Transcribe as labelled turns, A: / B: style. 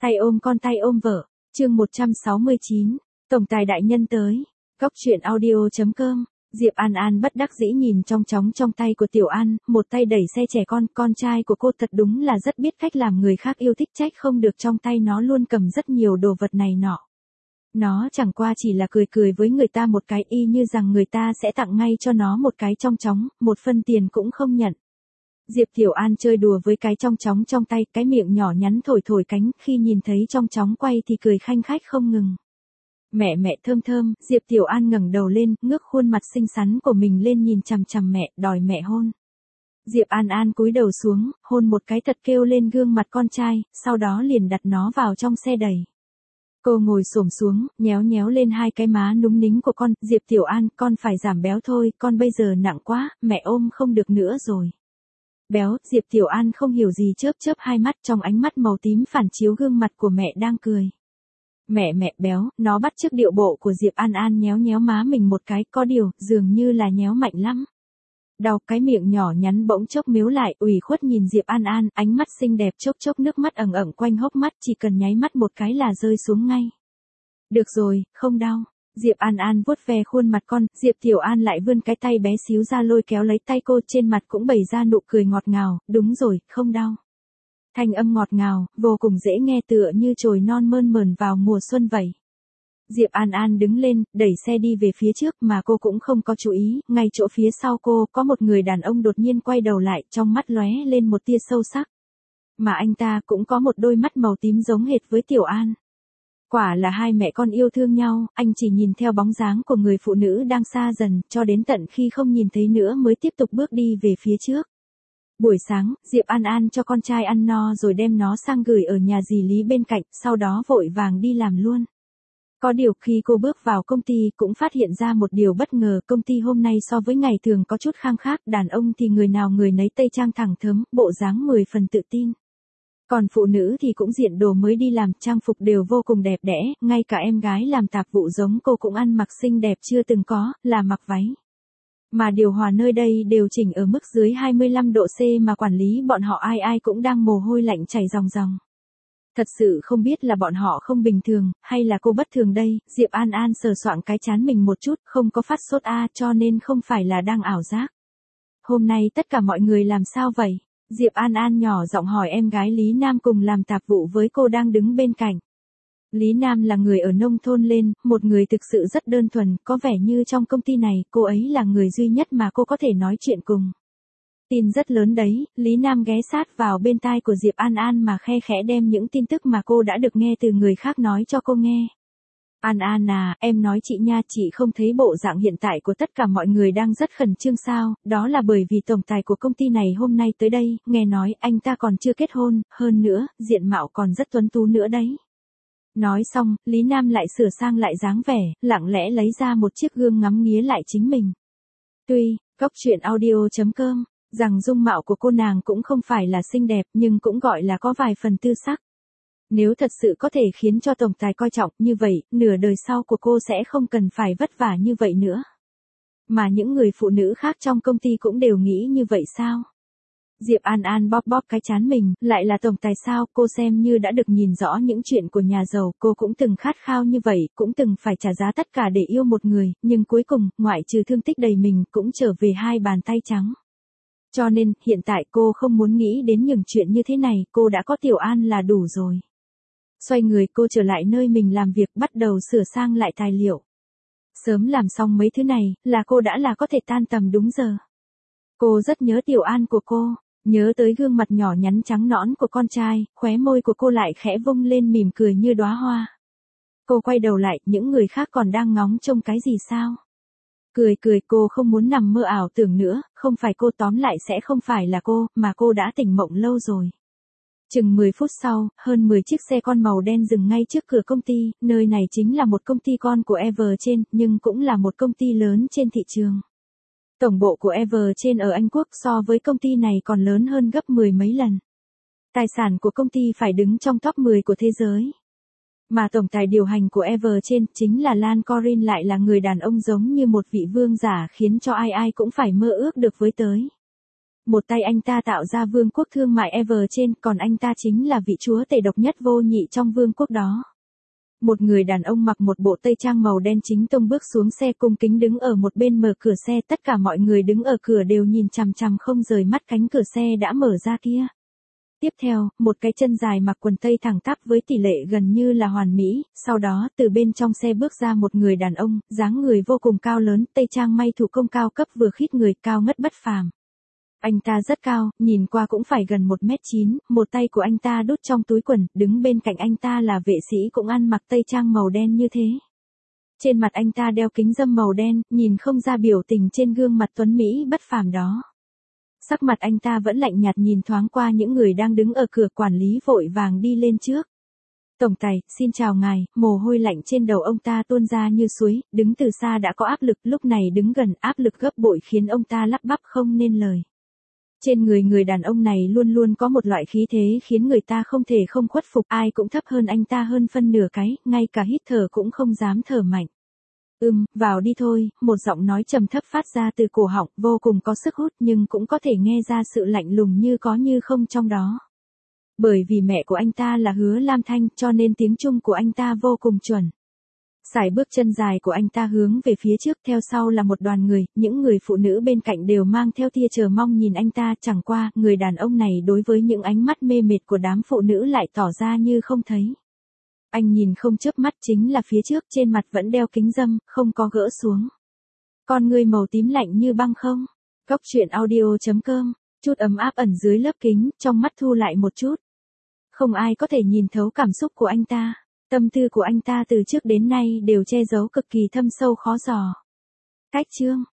A: Tay ôm con tay ôm vợ, chương 169, Tổng tài đại nhân tới. Góc truyện audio.com. Diệp An An bất đắc dĩ nhìn trong chóng trong tay của Tiểu An, một tay đẩy xe trẻ con trai của cô thật đúng là rất biết cách làm người khác yêu thích, trách không được trong tay nó luôn cầm rất nhiều đồ vật này nọ. Nó chẳng qua chỉ là cười cười với người ta một cái, y như rằng người ta sẽ tặng ngay cho nó một cái trong chóng, một phân tiền cũng không nhận. Diệp Tiểu An chơi đùa với cái trong chóng trong tay, cái miệng nhỏ nhắn thổi thổi cánh, khi nhìn thấy trong chóng quay thì cười khanh khách không ngừng. Mẹ thơm thơm, Diệp Tiểu An ngẩng đầu lên, ngước khuôn mặt xinh xắn của mình lên nhìn chằm chằm mẹ, đòi mẹ hôn. Diệp An An cúi đầu xuống, hôn một cái thật kêu lên gương mặt con trai, sau đó liền đặt nó vào trong xe đẩy. Cô ngồi xổm xuống, nhéo nhéo lên hai cái má núng nính của con, Diệp Tiểu An, con phải giảm béo thôi, con bây giờ nặng quá, mẹ ôm không được nữa rồi. Béo, Diệp Tiểu An không hiểu gì chớp hai mắt, trong ánh mắt màu tím phản chiếu gương mặt của mẹ đang cười. Mẹ béo, nó bắt chước điệu bộ của Diệp An An nhéo nhéo má mình một cái, có điều, dường như là nhéo mạnh lắm. Đau, cái miệng nhỏ nhắn bỗng chốc mếu lại, ủy khuất nhìn Diệp An An, ánh mắt xinh đẹp chốc nước mắt ẩn quanh hốc mắt, chỉ cần nháy mắt một cái là rơi xuống ngay. Được rồi, không đau. Diệp An An vuốt ve khuôn mặt con, Diệp Tiểu An lại vươn cái tay bé xíu ra lôi kéo lấy tay cô, trên mặt cũng bày ra nụ cười ngọt ngào, đúng rồi, không đau. Thanh âm ngọt ngào, vô cùng dễ nghe, tựa như chồi non mơn mởn vào mùa xuân vậy. Diệp An An đứng lên, đẩy xe đi về phía trước mà cô cũng không có chú ý, ngay chỗ phía sau cô có một người đàn ông đột nhiên quay đầu lại, trong mắt lóe lên một tia sâu sắc. Mà anh ta cũng có một đôi mắt màu tím giống hệt với Tiểu An. Quả là hai mẹ con yêu thương nhau, anh chỉ nhìn theo bóng dáng của người phụ nữ đang xa dần, cho đến tận khi không nhìn thấy nữa mới tiếp tục bước đi về phía trước. Buổi sáng, Diệp An An cho con trai ăn no rồi đem nó sang gửi ở nhà dì Lý bên cạnh, sau đó vội vàng đi làm luôn. Có điều khi cô bước vào công ty cũng phát hiện ra một điều bất ngờ, công ty hôm nay so với ngày thường có chút khang khác, đàn ông thì người nào người nấy tây trang thẳng thớm, bộ dáng 10 phần tự tin. Còn phụ nữ thì cũng diện đồ mới đi làm, trang phục đều vô cùng đẹp đẽ, ngay cả em gái làm tạp vụ giống cô cũng ăn mặc xinh đẹp chưa từng có, là mặc váy. Mà điều hòa nơi đây đều chỉnh ở mức dưới 25 độ C mà quản lý bọn họ ai cũng đang mồ hôi lạnh chảy ròng ròng. Thật sự không biết là bọn họ không bình thường, hay là cô bất thường đây, Diệp An An sờ soạng cái trán mình một chút, không có phát sốt cho nên không phải là đang ảo giác. Hôm nay tất cả mọi người làm sao vậy? Diệp An An nhỏ giọng hỏi em gái Lý Nam cùng làm tạp vụ với cô đang đứng bên cạnh. Lý Nam là người ở nông thôn lên, một người thực sự rất đơn thuần, có vẻ như trong công ty này, cô ấy là người duy nhất mà cô có thể nói chuyện cùng. Tin rất lớn đấy, Lý Nam ghé sát vào bên tai của Diệp An An mà khe khẽ đem những tin tức mà cô đã được nghe từ người khác nói cho cô nghe. An An à, em nói chị nha, chị không thấy bộ dạng hiện tại của tất cả mọi người đang rất khẩn trương sao, đó là bởi vì tổng tài của công ty này hôm nay tới đây, nghe nói anh ta còn chưa kết hôn, hơn nữa, diện mạo còn rất tuấn tú nữa đấy. Nói xong, Lý Nam lại sửa sang lại dáng vẻ, lặng lẽ lấy ra một chiếc gương ngắm nghía lại chính mình. Tuy, góc truyện audio.com, rằng dung mạo của cô nàng cũng không phải là xinh đẹp nhưng cũng gọi là có vài phần tư sắc. Nếu thật sự có thể khiến cho tổng tài coi trọng như vậy, nửa đời sau của cô sẽ không cần phải vất vả như vậy nữa. Mà những người phụ nữ khác trong công ty cũng đều nghĩ như vậy sao? Diệp An An bóp cái trán mình, lại là tổng tài sao, cô xem như đã được nhìn rõ những chuyện của nhà giàu, cô cũng từng khát khao như vậy, cũng từng phải trả giá tất cả để yêu một người, nhưng cuối cùng, ngoại trừ thương tích đầy mình, cũng trở về hai bàn tay trắng. Cho nên, hiện tại cô không muốn nghĩ đến những chuyện như thế này, cô đã có Tiểu An là đủ rồi. Xoay người cô trở lại nơi mình làm việc, bắt đầu sửa sang lại tài liệu. Sớm làm xong mấy thứ này, là cô đã là có thể tan tầm đúng giờ. Cô rất nhớ Tiểu An của cô, nhớ tới gương mặt nhỏ nhắn trắng nõn của con trai, khóe môi của cô lại khẽ vung lên mỉm cười như đóa hoa. Cô quay đầu lại, những người khác còn đang ngóng trông cái gì sao? Cười cô không muốn nằm mơ ảo tưởng nữa, không phải cô, tóm lại sẽ không phải là cô, mà cô đã tỉnh mộng lâu rồi. Chừng 10 phút sau, hơn 10 chiếc xe con màu đen dừng ngay trước cửa công ty, nơi này chính là một công ty con của Everchain, nhưng cũng là một công ty lớn trên thị trường. Tổng bộ của Everchain ở Anh Quốc so với công ty này còn lớn hơn gấp 10 mấy lần. Tài sản của công ty phải đứng trong top 10 của thế giới. Mà tổng tài điều hành của Everchain chính là Lan Corin, lại là người đàn ông giống như một vị vương giả khiến cho ai cũng phải mơ ước được với tới. Một tay anh ta tạo ra vương quốc thương mại Ever trên, còn anh ta chính là vị chúa tể độc nhất vô nhị trong vương quốc đó. Một người đàn ông mặc một bộ tây trang màu đen chính tông bước xuống xe cung kính đứng ở một bên mở cửa xe, tất cả mọi người đứng ở cửa đều nhìn chằm chằm không rời mắt cánh cửa xe đã mở ra kia. Tiếp theo, một cái chân dài mặc quần tây thẳng tắp với tỷ lệ gần như là hoàn mỹ, sau đó từ bên trong xe bước ra một người đàn ông, dáng người vô cùng cao lớn, tây trang may thủ công cao cấp vừa khít người, cao ngất bất phàm. Anh ta rất cao, nhìn qua cũng phải gần 1m9, một tay của anh ta đút trong túi quần, đứng bên cạnh anh ta là vệ sĩ cũng ăn mặc tây trang màu đen như thế. Trên mặt anh ta đeo kính râm màu đen, nhìn không ra biểu tình trên gương mặt tuấn Mỹ bất phàm đó. Sắc mặt anh ta vẫn lạnh nhạt nhìn thoáng qua những người đang đứng ở cửa, quản lý vội vàng đi lên trước. Tổng tài, xin chào ngài, mồ hôi lạnh trên đầu ông ta tuôn ra như suối, đứng từ xa đã có áp lực, lúc này đứng gần áp lực gấp bội khiến ông ta lắp bắp không nên lời. Trên người đàn ông này luôn luôn có một loại khí thế khiến người ta không thể không khuất phục, ai cũng thấp hơn anh ta hơn phân nửa cái, ngay cả hít thở cũng không dám thở mạnh. Vào đi thôi, một giọng nói trầm thấp phát ra từ cổ họng, vô cùng có sức hút nhưng cũng có thể nghe ra sự lạnh lùng như có như không trong đó. Bởi vì mẹ của anh ta là Hứa Lam Thanh cho nên tiếng Trung của anh ta vô cùng chuẩn. Sải bước chân dài của anh ta hướng về phía trước, theo sau là một đoàn người, những người phụ nữ bên cạnh đều mang theo tia chờ mong nhìn anh ta, chẳng qua, người đàn ông này đối với những ánh mắt mê mệt của đám phụ nữ lại tỏ ra như không thấy. Anh nhìn không chớp mắt chính là phía trước, trên mặt vẫn đeo kính râm, không có gỡ xuống. Con ngươi màu tím lạnh như băng không? Góc truyện audio.com, chút ấm áp ẩn dưới lớp kính, trong mắt thu lại một chút. Không ai có thể nhìn thấu cảm xúc của anh ta. Tâm tư của anh ta từ trước đến nay đều che giấu cực kỳ thâm sâu khó dò. Cách chương